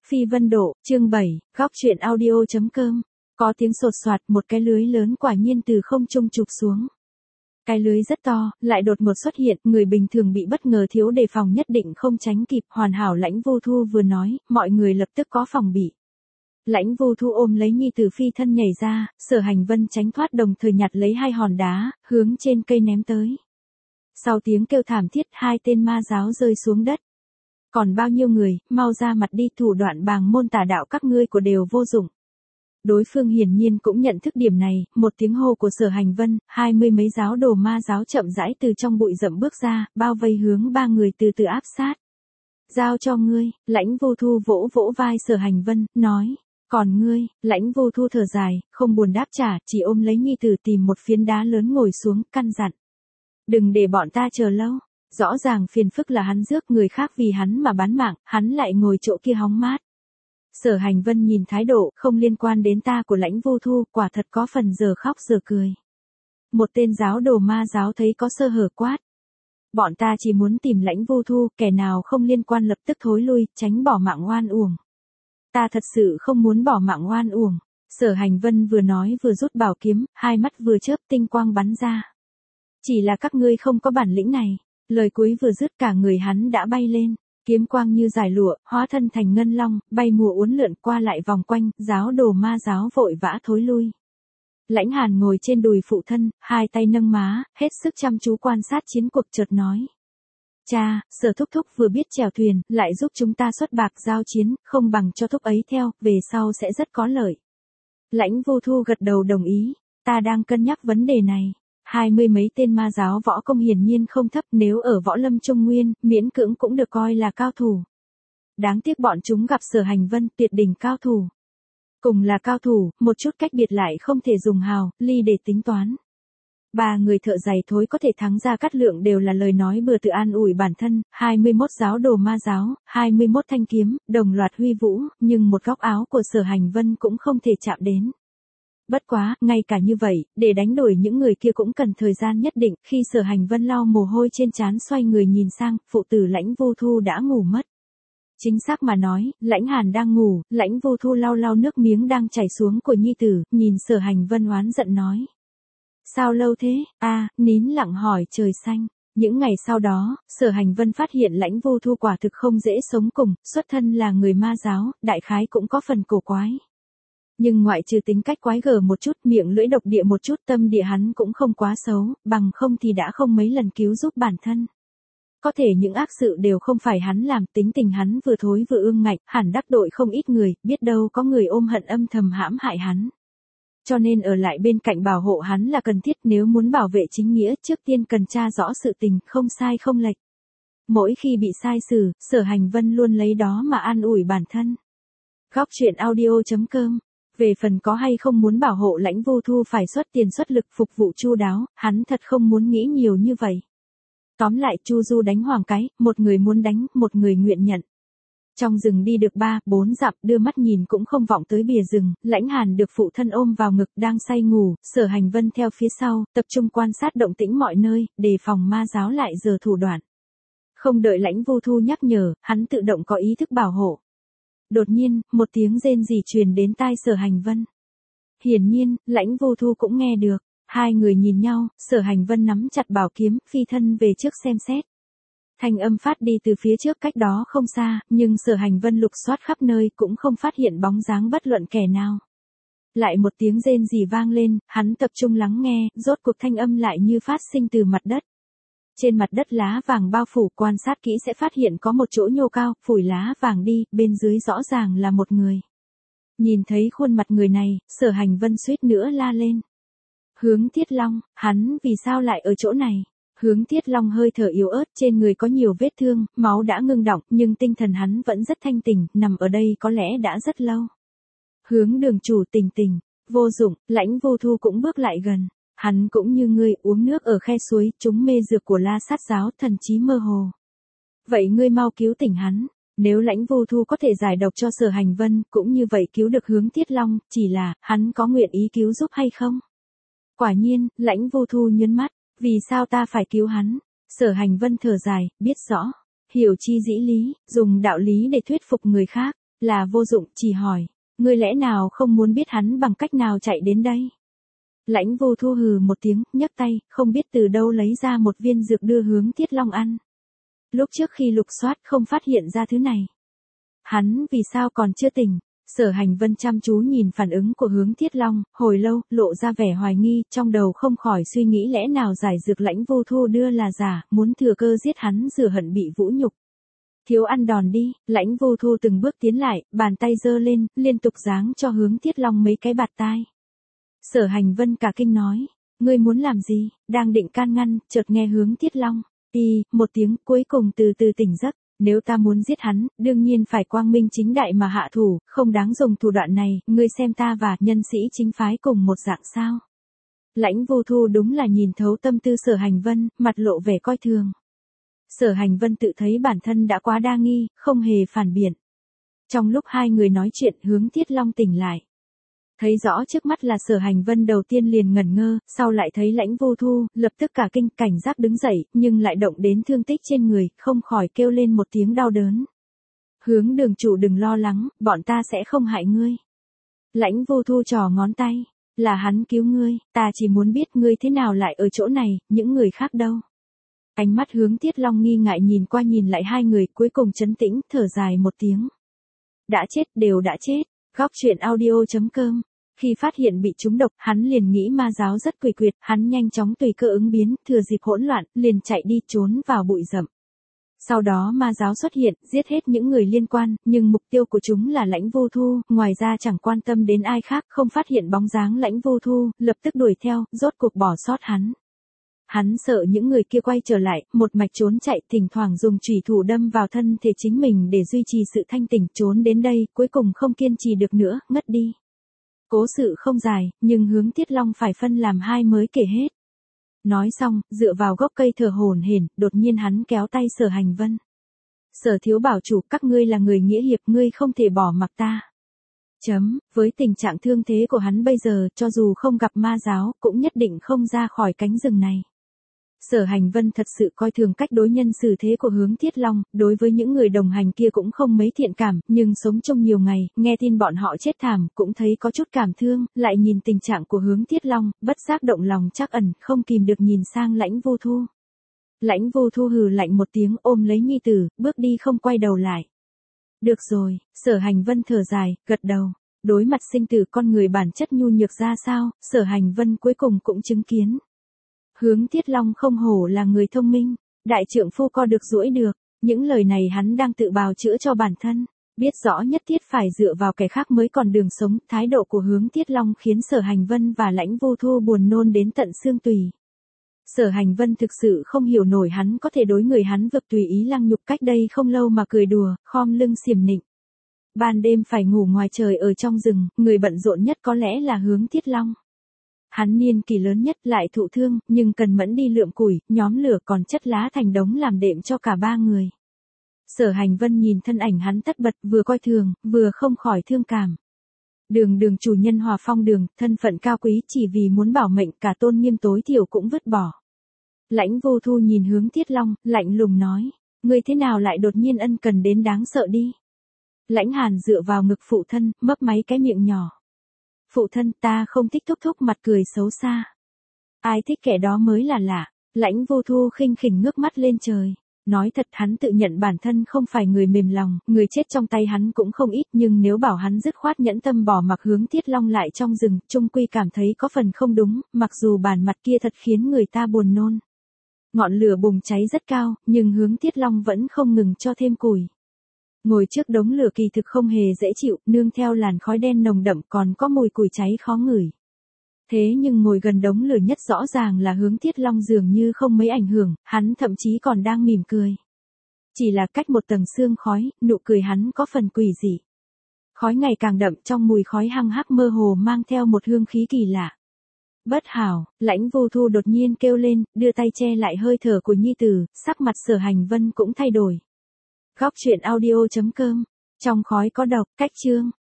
Phi Vân Độ, chương 7, góc truyện audio.com. Có tiếng sột soạt, một cái lưới lớn quả nhiên từ không trung chụp xuống. Cái lưới rất to, lại đột ngột xuất hiện, người bình thường bị bất ngờ thiếu đề phòng nhất định không tránh kịp. Hoàn hảo Lãnh Vô Thu vừa nói, mọi người lập tức có phòng bị. Lãnh Vô Thu ôm lấy nhi tử phi thân nhảy ra, Sở Hành Vân tránh thoát đồng thời nhặt lấy hai hòn đá, hướng trên cây ném tới. Sau tiếng kêu thảm thiết, hai tên ma giáo rơi xuống đất. Còn bao nhiêu người, mau ra mặt đi, thủ đoạn bàng môn tà đạo các ngươi của đều vô dụng. Đối phương hiển nhiên cũng nhận thức điểm này, một tiếng hô của Sở Hành Vân, 20 mấy giáo đồ ma giáo chậm rãi từ trong bụi rậm bước ra, bao vây hướng ba người từ từ áp sát. Giao cho ngươi, Lãnh Vô Thu vỗ vỗ vai Sở Hành Vân, nói. Còn ngươi, Lãnh Vô Thu thở dài, không buồn đáp trả, chỉ ôm lấy nhi tử tìm một phiến đá lớn ngồi xuống, căn dặn. Đừng để bọn ta chờ lâu. Rõ ràng phiền phức là hắn rước người khác vì hắn mà bán mạng, hắn lại ngồi chỗ kia hóng mát. Sở Hành Vân nhìn thái độ không liên quan đến ta của Lãnh Vô Thu, quả thật có phần giờ khóc giờ cười. Một tên giáo đồ ma giáo thấy có sơ hở quát. Bọn ta chỉ muốn tìm Lãnh Vô Thu, kẻ nào không liên quan lập tức thối lui, tránh bỏ mạng oan uổng. Ta thật sự không muốn bỏ mạng oan uổng. Sở Hành Vân vừa nói vừa rút bảo kiếm, hai mắt vừa chớp tinh quang bắn ra. Chỉ là các ngươi không có bản lĩnh này. Lời cuối vừa dứt cả người hắn đã bay lên, kiếm quang như giải lụa, hóa thân thành ngân long, bay mùa uốn lượn qua lại vòng quanh, giáo đồ ma giáo vội vã thối lui. Lãnh Hàn ngồi trên đùi phụ thân, hai tay nâng má, hết sức chăm chú quan sát chiến cuộc, chợt nói. Cha, Sở thúc thúc vừa biết chèo thuyền, lại giúp chúng ta xuất bạc giao chiến, không bằng cho thúc ấy theo, về sau sẽ rất có lợi. Lãnh Vô Thu gật đầu đồng ý, ta đang cân nhắc vấn đề này. 20 mấy tên ma giáo võ công hiển nhiên không thấp, nếu ở võ lâm Trung Nguyên, miễn cưỡng cũng được coi là cao thủ. Đáng tiếc bọn chúng gặp Sở Hành Vân, tuyệt đỉnh cao thủ. Cùng là cao thủ, một chút cách biệt lại không thể dùng hào, ly để tính toán. Ba người thợ giày thối có thể thắng Gia Cát Lượng đều là lời nói bừa tự an ủi bản thân, 21 giáo đồ ma giáo, 21 thanh kiếm, đồng loạt huy vũ, nhưng một góc áo của Sở Hành Vân cũng không thể chạm đến. Bất quá, ngay cả như vậy, để đánh đổi những người kia cũng cần thời gian nhất định, khi Sở Hành Vân lau mồ hôi trên trán xoay người nhìn sang, phụ tử Lãnh Vô Thu đã ngủ mất. Chính xác mà nói, Lãnh Hàn đang ngủ, Lãnh Vô Thu lau lau nước miếng đang chảy xuống của nhi tử, nhìn Sở Hành Vân oán giận nói. Sao lâu thế, nín lặng hỏi trời xanh. Những ngày sau đó, Sở Hành Vân phát hiện Lãnh Vô Thu quả thực không dễ sống cùng, xuất thân là người ma giáo, đại khái cũng có phần cổ quái. Nhưng ngoại trừ tính cách quái gở một chút, miệng lưỡi độc địa một chút, tâm địa hắn cũng không quá xấu, bằng không thì đã không mấy lần cứu giúp bản thân. Có thể những ác sự đều không phải hắn làm, tính tình hắn vừa thối vừa ương ngạnh, hẳn đắc tội không ít người, biết đâu có người ôm hận âm thầm hãm hại hắn. Cho nên ở lại bên cạnh bảo hộ hắn là cần thiết, nếu muốn bảo vệ chính nghĩa, trước tiên cần tra rõ sự tình, không sai không lệch. Mỗi khi bị sai xử, Sở Hành Vân luôn lấy đó mà an ủi bản thân. Góc truyện audio.com. Về phần có hay không muốn bảo hộ Lãnh Vô Thu phải xuất tiền xuất lực phục vụ chu đáo, hắn thật không muốn nghĩ nhiều như vậy. Tóm lại Chu Du đánh Hoàng Cái, một người muốn đánh, một người nguyện nhận. Trong rừng đi được 3-4 dặm, đưa mắt nhìn cũng không vọng tới bìa rừng, Lãnh Hàn được phụ thân ôm vào ngực đang say ngủ, Sở Hành Vân theo phía sau, tập trung quan sát động tĩnh mọi nơi, đề phòng ma giáo lại giở thủ đoạn. Không đợi Lãnh Vô Thu nhắc nhở, hắn tự động có ý thức bảo hộ. Đột nhiên, một tiếng rên rỉ truyền đến tai Sở Hành Vân. Hiển nhiên, Lãnh Vô Thu cũng nghe được. Hai người nhìn nhau, Sở Hành Vân nắm chặt bảo kiếm, phi thân về trước xem xét. Thanh âm phát đi từ phía trước cách đó không xa, nhưng Sở Hành Vân lục soát khắp nơi cũng không phát hiện bóng dáng bất luận kẻ nào. Lại một tiếng rên rỉ vang lên, hắn tập trung lắng nghe, rốt cuộc thanh âm lại như phát sinh từ mặt đất. Trên mặt đất lá vàng bao phủ, quan sát kỹ sẽ phát hiện có một chỗ nhô cao, phủi lá vàng đi, bên dưới rõ ràng là một người. Nhìn thấy khuôn mặt người này, Sở Hành Vân suýt nữa la lên. Hướng Thiết Long, hắn vì sao lại ở chỗ này? Hướng Thiết Long hơi thở yếu ớt, trên người có nhiều vết thương, máu đã ngưng đọng, nhưng tinh thần hắn vẫn rất thanh tỉnh, nằm ở đây có lẽ đã rất lâu. Hướng đường chủ tỉnh tỉnh, vô dụng, Lãnh Vô Thu cũng bước lại gần. Hắn cũng như ngươi uống nước ở khe suối, chúng mê dược của La Sát giáo, thần trí mơ hồ. Vậy ngươi mau cứu tỉnh hắn, nếu Lãnh Vô Thu có thể giải độc cho Sở Hành Vân, cũng như vậy cứu được Hướng Thiết Long, chỉ là, hắn có nguyện ý cứu giúp hay không? Quả nhiên, Lãnh Vô Thu nhấn mắt, vì sao ta phải cứu hắn? Sở Hành Vân thở dài, biết rõ, hiểu chi dĩ lý, dùng đạo lý để thuyết phục người khác. Là vô dụng, chỉ hỏi. Ngươi lẽ nào không muốn biết hắn bằng cách nào chạy đến đây? Lãnh Vô Thu hừ một tiếng, nhấc tay, không biết từ đâu lấy ra một viên dược đưa Hướng Tiết Long ăn. Lúc trước khi lục soát không phát hiện ra thứ này. Hắn vì sao còn chưa tỉnh? Sở Hành Vân chăm chú nhìn phản ứng của Hướng Tiết Long, hồi lâu, lộ ra vẻ hoài nghi, trong đầu không khỏi suy nghĩ lẽ nào giải dược Lãnh Vô Thu đưa là giả, muốn thừa cơ giết hắn rửa hận bị vũ nhục. Thiếu ăn đòn đi, Lãnh Vô Thu từng bước tiến lại, bàn tay giơ lên, liên tục giáng cho Hướng Tiết Long mấy cái bạt tai. Sở Hành Vân cả kinh nói, ngươi muốn làm gì? Đang định can ngăn, chợt nghe Hướng Tiết Long, một tiếng, cuối cùng từ từ tỉnh giấc. Nếu ta muốn giết hắn, đương nhiên phải quang minh chính đại mà hạ thủ, không đáng dùng thủ đoạn này, ngươi xem ta và nhân sĩ chính phái cùng một dạng sao. Lãnh Vô Thu đúng là nhìn thấu tâm tư Sở Hành Vân, mặt lộ vẻ coi thường. Sở Hành Vân tự thấy bản thân đã quá đa nghi, không hề phản biện. Trong lúc hai người nói chuyện, Hướng Tiết Long tỉnh lại. Thấy rõ trước mắt là Sở Hành Vân, đầu tiên liền ngẩn ngơ, sau lại thấy Lãnh Vô Thu, lập tức cả kinh, cảnh giác đứng dậy, nhưng lại động đến thương tích trên người, không khỏi kêu lên một tiếng đau đớn. Hướng đường chủ đừng lo lắng, bọn ta sẽ không hại ngươi. Lãnh Vô Thu trò ngón tay, là hắn cứu ngươi, ta chỉ muốn biết ngươi thế nào lại ở chỗ này, những người khác đâu. Ánh mắt Hướng Tiết Long nghi ngại nhìn qua nhìn lại hai người, cuối cùng trấn tĩnh, thở dài một tiếng. Đã chết, đều đã chết. Góc truyện audio.com. Khi phát hiện bị trúng độc, hắn liền nghĩ ma giáo rất quỷ quyệt, hắn nhanh chóng tùy cơ ứng biến, thừa dịp hỗn loạn, liền chạy đi trốn vào bụi rậm. Sau đó ma giáo xuất hiện, giết hết những người liên quan, nhưng mục tiêu của chúng là Lãnh Vô Thu, ngoài ra chẳng quan tâm đến ai khác, không phát hiện bóng dáng Lãnh Vô Thu, lập tức đuổi theo, rốt cuộc bỏ sót hắn. Hắn sợ những người kia quay trở lại, một mạch trốn chạy, thỉnh thoảng dùng chủy thủ đâm vào thân thể chính mình để duy trì sự thanh tỉnh, trốn đến đây, cuối cùng không kiên trì được nữa, ngất đi. Cố sự không dài, nhưng Hướng Tiết Long phải phân làm hai mới kể hết. Nói xong, dựa vào gốc cây thở hổn hển, đột nhiên hắn kéo tay Sở Hành Vân. Sở thiếu bảo chủ, các ngươi là người nghĩa hiệp, ngươi không thể bỏ mặc ta. Với tình trạng thương thế của hắn bây giờ, cho dù không gặp ma giáo, cũng nhất định không ra khỏi cánh rừng này. Sở Hành Vân thật sự coi thường cách đối nhân xử thế của Hướng Tiết Long, đối với những người đồng hành kia cũng không mấy thiện cảm, nhưng sống chung nhiều ngày, nghe tin bọn họ chết thảm, cũng thấy có chút cảm thương, lại nhìn tình trạng của Hướng Tiết Long, bất giác động lòng trắc ẩn, không kìm được nhìn sang Lãnh Vô Thu. Lãnh Vô Thu hừ lạnh một tiếng, ôm lấy nhi tử, bước đi không quay đầu lại. Được rồi, Sở Hành Vân thở dài, gật đầu. Đối mặt sinh tử con người bản chất nhu nhược ra sao, Sở Hành Vân cuối cùng cũng chứng kiến. Hướng Tiết Long không hổ là người thông minh, đại trượng phu co được duỗi được, những lời này hắn đang tự bào chữa cho bản thân, biết rõ nhất thiết phải dựa vào kẻ khác mới còn đường sống, thái độ của Hướng Tiết Long khiến Sở Hành Vân và Lãnh Vô Thu buồn nôn đến tận xương tủy. Sở Hành Vân thực sự không hiểu nổi hắn có thể đối người hắn vực tùy ý lăng nhục cách đây không lâu mà cười đùa, khom lưng xiểm nịnh. Ban đêm phải ngủ ngoài trời ở trong rừng, người bận rộn nhất có lẽ là Hướng Tiết Long. Hắn niên kỷ lớn nhất lại thụ thương, nhưng cần mẫn đi lượm củi, nhóm lửa còn chất lá thành đống làm đệm cho cả ba người. Sở Hành Vân nhìn thân ảnh hắn tất bật, vừa coi thường, vừa không khỏi thương cảm. Đường chủ nhân Hòa Phong Đường, thân phận cao quý chỉ vì muốn bảo mệnh, cả tôn nghiêm tối thiểu cũng vứt bỏ. Lãnh Vô Thu nhìn Hướng Tiết Long, lạnh lùng nói, ngươi thế nào lại đột nhiên ân cần đến đáng sợ đi. Lãnh Hàn dựa vào ngực phụ thân, mấp máy cái miệng nhỏ. Phụ thân, ta không thích thúc thúc mặt cười xấu xa. Ai thích kẻ đó mới là lạ. Lãnh Vô Thu khinh khỉnh ngước mắt lên trời. Nói thật, hắn tự nhận bản thân không phải người mềm lòng, người chết trong tay hắn cũng không ít, nhưng nếu bảo hắn dứt khoát nhẫn tâm bỏ mặc Hướng Tiết Long lại trong rừng, chung quy cảm thấy có phần không đúng, mặc dù bản mặt kia thật khiến người ta buồn nôn. Ngọn lửa bùng cháy rất cao, nhưng Hướng Tiết Long vẫn không ngừng cho thêm củi. Ngồi trước đống lửa kỳ thực không hề dễ chịu, nương theo làn khói đen nồng đậm còn có mùi củi cháy khó ngửi. Thế nhưng ngồi gần đống lửa nhất rõ ràng là Hướng Tiết Long dường như không mấy ảnh hưởng, hắn thậm chí còn đang mỉm cười. Chỉ là cách một tầng sương khói, nụ cười hắn có phần quỷ dị. Khói ngày càng đậm, trong mùi khói hăng hắc mơ hồ mang theo một hương khí kỳ lạ. Bất hảo, Lãnh Vô Thu đột nhiên kêu lên, đưa tay che lại hơi thở của nhi tử, sắc mặt Sở Hành Vân cũng thay đổi. Góc truyện audio.com. Trong khói có độc, cách chương.